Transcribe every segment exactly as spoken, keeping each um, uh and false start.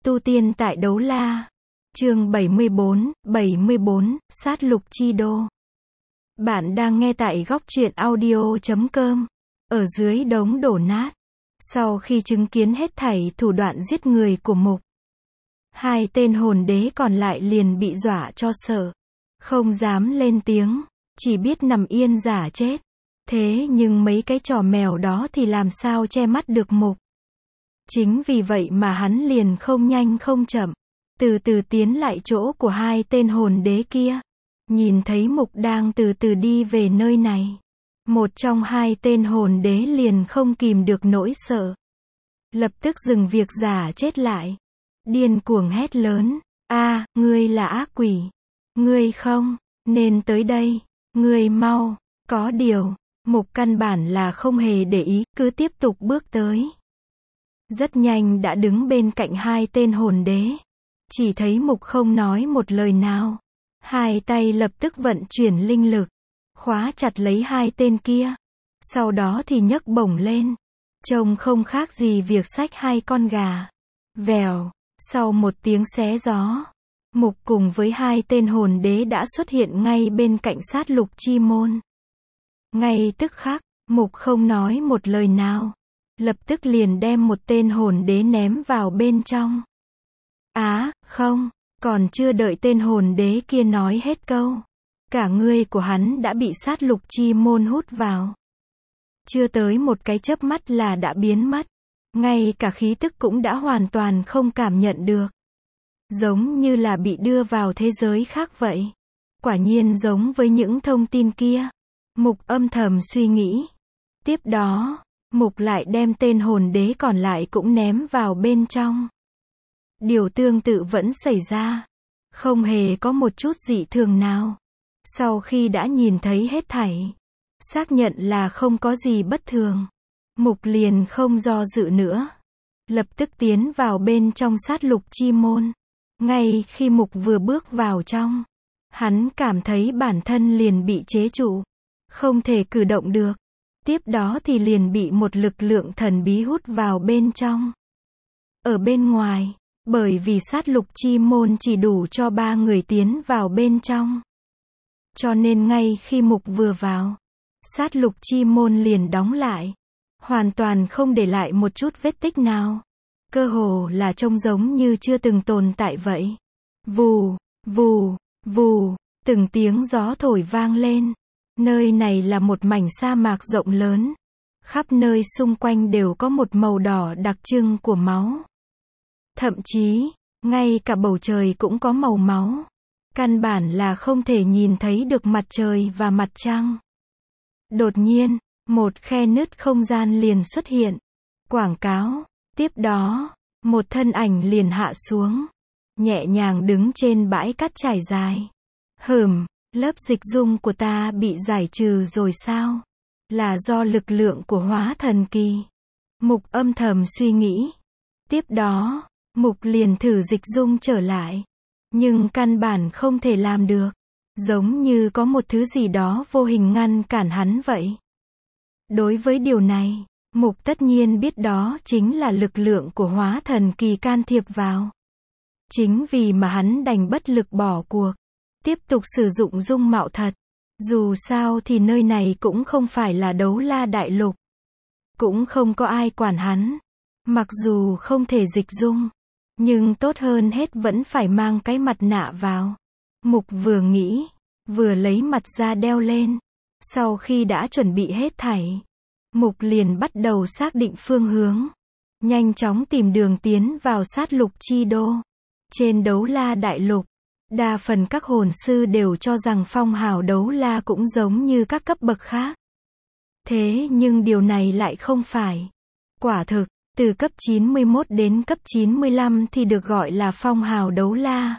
Tu tiên tại đấu la. Chương bảy mươi bốn, bảy mươi bốn, sát lục chi đô. Bạn đang nghe tại góc truyện audio chấm com. Ở dưới đống đổ nát. Sau khi chứng kiến hết thảy thủ đoạn giết người của Mục, hai tên hồn đế còn lại liền bị dọa cho sợ. Không dám lên tiếng, chỉ biết nằm yên giả chết. Thế nhưng mấy cái trò mèo đó thì làm sao che mắt được Mục. Chính vì vậy mà hắn liền không nhanh không chậm, từ từ tiến lại chỗ của hai tên hồn đế kia. Nhìn thấy Mục đang từ từ đi về nơi này, một trong hai tên hồn đế liền không kìm được nỗi sợ. Lập tức dừng việc giả chết lại. Điên cuồng hét lớn, a, ngươi là ác quỷ. Ngươi không nên tới đây, ngươi mau. Có điều, Mục căn bản là không hề để ý, cứ tiếp tục bước tới. Rất nhanh đã đứng bên cạnh hai tên hồn đế. Chỉ thấy Mục không nói một lời nào. Hai tay lập tức vận chuyển linh lực, khóa chặt lấy hai tên kia. Sau đó thì nhấc bổng lên. Trông không khác gì việc xách hai con gà. Vèo, sau một tiếng xé gió, Mục cùng với hai tên hồn đế đã xuất hiện ngay bên cạnh sát lục chi môn. Ngay tức khắc, Mục không nói một lời nào. Lập tức liền đem một tên hồn đế ném vào bên trong. Á, không, còn chưa đợi tên hồn đế kia nói hết câu, cả người của hắn đã bị sát lục chi môn hút vào. Chưa tới một cái chớp mắt là đã biến mất. Ngay cả khí tức cũng đã hoàn toàn không cảm nhận được. Giống như là bị đưa vào thế giới khác vậy. Quả nhiên giống với những thông tin kia. Mục âm thầm suy nghĩ. Tiếp đó, Mục lại đem tên hồn đế còn lại cũng ném vào bên trong. Điều tương tự vẫn xảy ra. Không hề có một chút dị thường nào. Sau khi đã nhìn thấy hết thảy, xác nhận là không có gì bất thường, Mục liền không do dự nữa. Lập tức tiến vào bên trong sát lục chi môn. Ngay khi Mục vừa bước vào trong, hắn cảm thấy bản thân liền bị chế trụ, không thể cử động được. Tiếp đó thì liền bị một lực lượng thần bí hút vào bên trong. Ở bên ngoài, bởi vì sát lục chi môn chỉ đủ cho ba người tiến vào bên trong, cho nên ngay khi Mục vừa vào, sát lục chi môn liền đóng lại, hoàn toàn không để lại một chút vết tích nào. Cơ hồ là trông giống như chưa từng tồn tại vậy. Vù, vù, vù, từng tiếng gió thổi vang lên. Nơi này là một mảnh sa mạc rộng lớn. Khắp nơi xung quanh đều có một màu đỏ đặc trưng của máu. Thậm chí, ngay cả bầu trời cũng có màu máu. Căn bản là không thể nhìn thấy được mặt trời và mặt trăng. Đột nhiên, một khe nứt không gian liền xuất hiện. Quảng cáo. Tiếp đó, một thân ảnh liền hạ xuống. Nhẹ nhàng đứng trên bãi cát trải dài. Hừm, lớp dịch dung của ta bị giải trừ rồi sao? Là do lực lượng của hóa thần kỳ. Mục âm thầm suy nghĩ. Tiếp đó, Mục liền thử dịch dung trở lại. Nhưng căn bản không thể làm được. Giống như có một thứ gì đó vô hình ngăn cản hắn vậy. Đối với điều này, Mục tất nhiên biết đó chính là lực lượng của hóa thần kỳ can thiệp vào. Chính vì mà hắn đành bất lực bỏ cuộc, tiếp tục sử dụng dung mạo thật. Dù sao thì nơi này cũng không phải là đấu la đại lục. Cũng không có ai quản hắn. Mặc dù không thể dịch dung, nhưng tốt hơn hết vẫn phải mang cái mặt nạ vào. Mục vừa nghĩ, vừa lấy mặt ra đeo lên. Sau khi đã chuẩn bị hết thảy, Mục liền bắt đầu xác định phương hướng. Nhanh chóng tìm đường tiến vào sát lục chi đô. Trên đấu la đại lục, đa phần các hồn sư đều cho rằng phong hào đấu la cũng giống như các cấp bậc khác. Thế nhưng điều này lại không phải. Quả thực, từ cấp chín mươi mốt đến cấp chín mươi lăm thì được gọi là phong hào đấu la.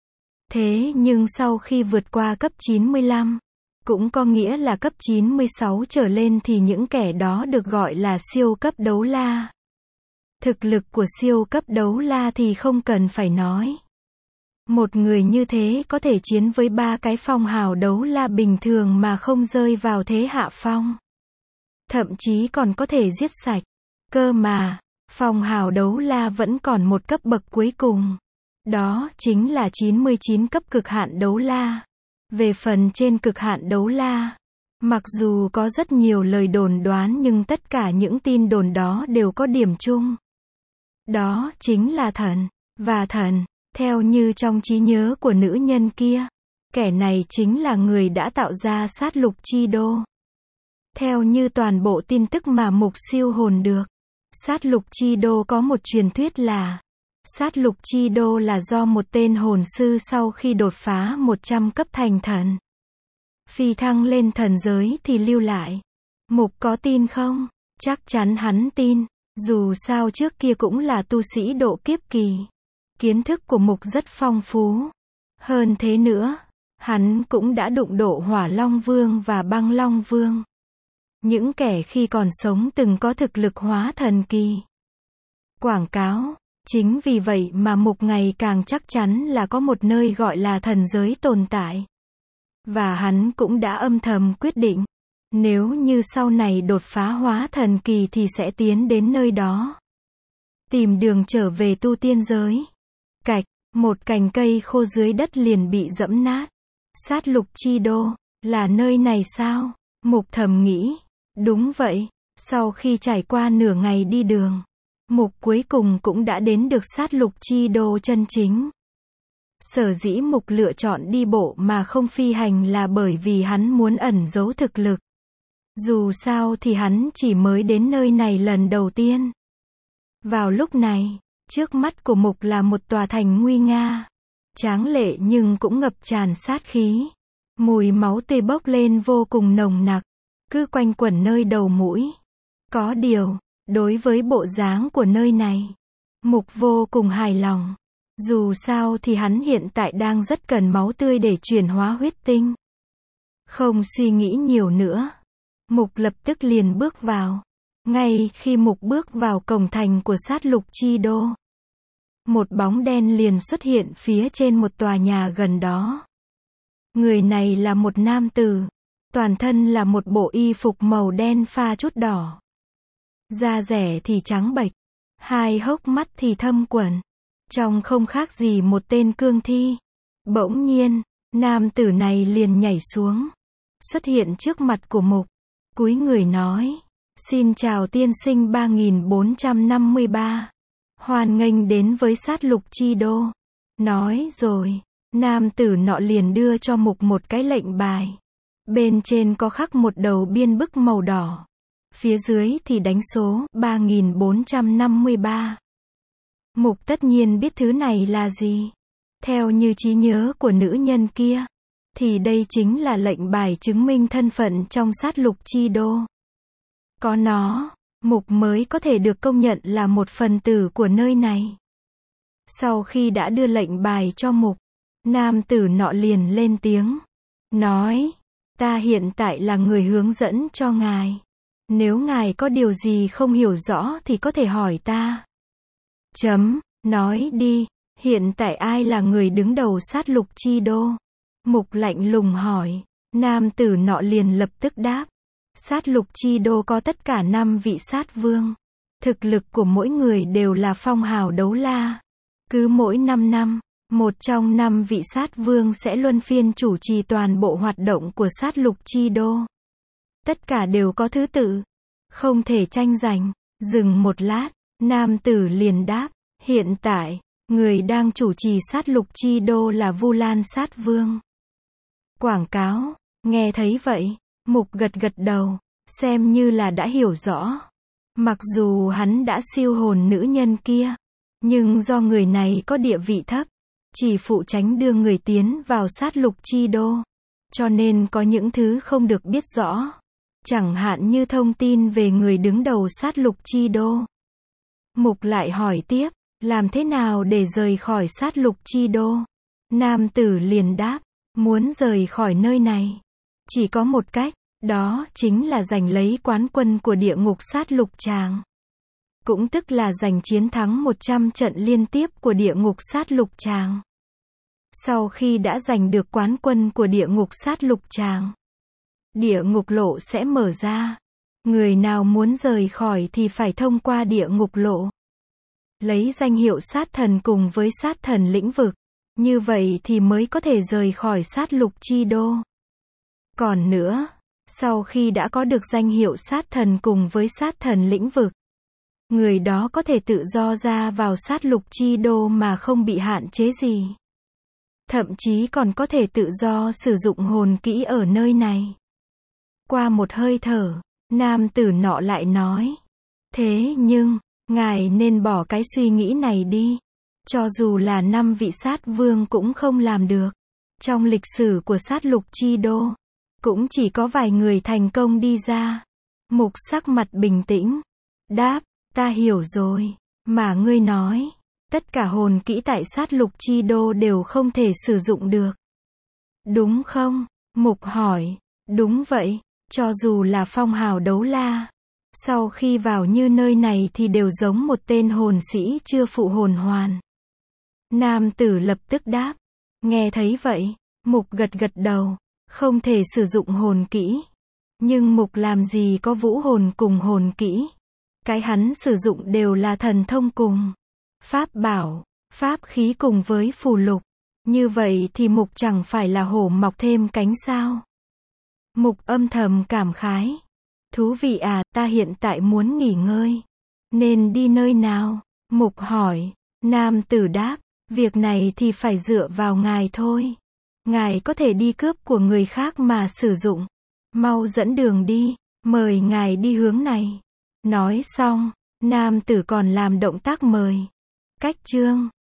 Thế nhưng sau khi vượt qua cấp chín mươi lăm, cũng có nghĩa là cấp chín mươi sáu trở lên thì những kẻ đó được gọi là siêu cấp đấu la. Thực lực của siêu cấp đấu la thì không cần phải nói. Một người như thế có thể chiến với ba cái phong hào đấu la bình thường mà không rơi vào thế hạ phong. Thậm chí còn có thể giết sạch. Cơ mà, Phong hào đấu la vẫn còn một cấp bậc cuối cùng. Đó chính là chín mươi chín cấp cực hạn đấu la. Về phần trên cực hạn đấu la, mặc dù có rất nhiều lời đồn đoán nhưng tất cả những tin đồn đó đều có điểm chung. Đó chính là thần. Và thần, theo như trong trí nhớ của nữ nhân kia, kẻ này chính là người đã tạo ra sát lục chi đô. Theo như toàn bộ tin tức mà Mục siêu hồn được, sát lục chi đô có một truyền thuyết là sát lục chi đô là do một tên hồn sư sau khi đột phá một trăm cấp thành thần, phi thăng lên thần giới thì lưu lại. Mục có tin không? Chắc chắn hắn tin. Dù sao trước kia cũng là tu sĩ độ kiếp kỳ. Kiến thức của Mục rất phong phú. Hơn thế nữa, hắn cũng đã đụng độ Hỏa Long Vương và Băng Long Vương. Những kẻ khi còn sống từng có thực lực hóa thần kỳ. Quảng cáo. Chính vì vậy mà Mục ngày càng chắc chắn là có một nơi gọi là thần giới tồn tại. Và hắn cũng đã âm thầm quyết định, nếu như sau này đột phá hóa thần kỳ thì sẽ tiến đến nơi đó. Tìm đường trở về tu tiên giới. Cạch, một cành cây khô dưới đất liền bị giẫm nát. Sát lục chi đô, là nơi này sao? Mục thầm nghĩ. Đúng vậy, sau khi trải qua nửa ngày đi đường, Mục cuối cùng cũng đã đến được sát lục chi đô chân chính. Sở dĩ Mục lựa chọn đi bộ mà không phi hành là bởi vì hắn muốn ẩn giấu thực lực. Dù sao thì hắn chỉ mới đến nơi này lần đầu tiên. Vào lúc này, trước mắt của Mục là một tòa thành nguy nga, tráng lệ nhưng cũng ngập tràn sát khí. Mùi máu tươi bốc lên vô cùng nồng nặc, cứ quanh quẩn nơi đầu mũi. Có điều, đối với bộ dáng của nơi này, Mục vô cùng hài lòng. Dù sao thì hắn hiện tại đang rất cần máu tươi để chuyển hóa huyết tinh. Không suy nghĩ nhiều nữa, Mục lập tức liền bước vào. Ngay khi Mục bước vào cổng thành của sát lục chi đô, một bóng đen liền xuất hiện phía trên một tòa nhà gần đó. Người này là một nam tử, toàn thân là một bộ y phục màu đen pha chút đỏ. Da rẻ thì trắng bệch, hai hốc mắt thì thâm quầng, trông không khác gì một tên cương thi. Bỗng nhiên, nam tử này liền nhảy xuống, xuất hiện trước mặt của Mục, cúi người nói: "Xin chào tiên sinh ba nghìn bốn trăm năm mươi ba. Hoan nghênh đến với sát lục chi đô." Nói rồi, nam tử nọ liền đưa cho Mục một cái lệnh bài. Bên trên có khắc một đầu biên bức màu đỏ. Phía dưới thì đánh số ba nghìn bốn trăm năm mươi ba. Mục tất nhiên biết thứ này là gì. Theo như trí nhớ của nữ nhân kia, thì đây chính là lệnh bài chứng minh thân phận trong sát lục chi đô. Có nó, Mục mới có thể được công nhận là một phần tử của nơi này. Sau khi đã đưa lệnh bài cho Mục, nam tử nọ liền lên tiếng, nói: "Ta hiện tại là người hướng dẫn cho ngài. Nếu ngài có điều gì không hiểu rõ thì có thể hỏi ta." Chấm, nói đi, hiện tại ai là người đứng đầu sát lục chi đô? Mục lạnh lùng hỏi. Nam tử nọ liền lập tức đáp: sát lục chi đô có tất cả năm vị sát vương. Thực lực của mỗi người đều là phong hào đấu la. Cứ mỗi năm năm, một trong năm vị sát vương sẽ luân phiên chủ trì toàn bộ hoạt động của sát lục chi đô. Tất cả đều có thứ tự, không thể tranh giành. Dừng một lát, nam tử liền đáp: hiện tại, người đang chủ trì sát lục chi đô là Vu Lan sát vương. Quảng cáo. Nghe thấy vậy, Mục gật gật đầu, xem như là đã hiểu rõ. Mặc dù hắn đã siêu hồn nữ nhân kia, nhưng do người này có địa vị thấp, chỉ phụ trách đưa người tiến vào sát lục chi đô, cho nên có những thứ không được biết rõ. Chẳng hạn như thông tin về người đứng đầu sát lục chi đô. Mục lại hỏi tiếp: làm thế nào để rời khỏi sát lục chi đô? Nam tử liền đáp: muốn rời khỏi nơi này, chỉ có một cách, đó chính là giành lấy quán quân của địa ngục sát lục tràng. Cũng tức là giành chiến thắng một trăm trận liên tiếp của địa ngục sát lục tràng. Sau khi đã giành được quán quân của địa ngục sát lục tràng, địa ngục lộ sẽ mở ra. Người nào muốn rời khỏi thì phải thông qua địa ngục lộ. lấy danh hiệu sát thần cùng với sát thần lĩnh vực. Như vậy thì mới có thể rời khỏi sát lục chi đô. Còn nữa, sau khi đã có được danh hiệu sát thần cùng với sát thần lĩnh vực, người đó có thể tự do ra vào sát lục chi đô mà không bị hạn chế gì. Thậm chí còn có thể tự do sử dụng hồn kỹ ở nơi này. Qua một hơi thở, nam tử nọ lại nói. Thế nhưng, ngài nên bỏ cái suy nghĩ này đi. Cho dù là năm vị sát vương cũng không làm được. Trong lịch sử của sát lục chi đô, cũng chỉ có vài người thành công đi ra. Mục sắc mặt bình tĩnh. Đáp, ta hiểu rồi. Mà ngươi nói, tất cả hồn kỹ tại sát lục chi đô đều không thể sử dụng được. Đúng không? Mục hỏi. Đúng vậy, cho dù là phong hào đấu la. Sau khi vào như nơi này thì đều giống một tên hồn sĩ chưa phụ hồn hoàn. Nam tử lập tức đáp. Nghe thấy vậy, Mục gật gật đầu. Không thể sử dụng hồn kỹ. Nhưng Mục làm gì có vũ hồn cùng hồn kỹ. Cái hắn sử dụng đều là thần thông cùng pháp bảo, pháp khí cùng với phù lục. Như vậy thì Mục chẳng phải là hổ mọc thêm cánh sao? Mục âm thầm cảm khái. Thú vị à, ta hiện tại muốn nghỉ ngơi. Nên đi nơi nào? Mục hỏi. Nam tử đáp. Việc này thì phải dựa vào ngài thôi. Ngài có thể đi cướp của người khác mà sử dụng. Mau dẫn đường đi. Mời ngài đi hướng này. Nói xong, nam tử còn làm động tác mời. Cách chương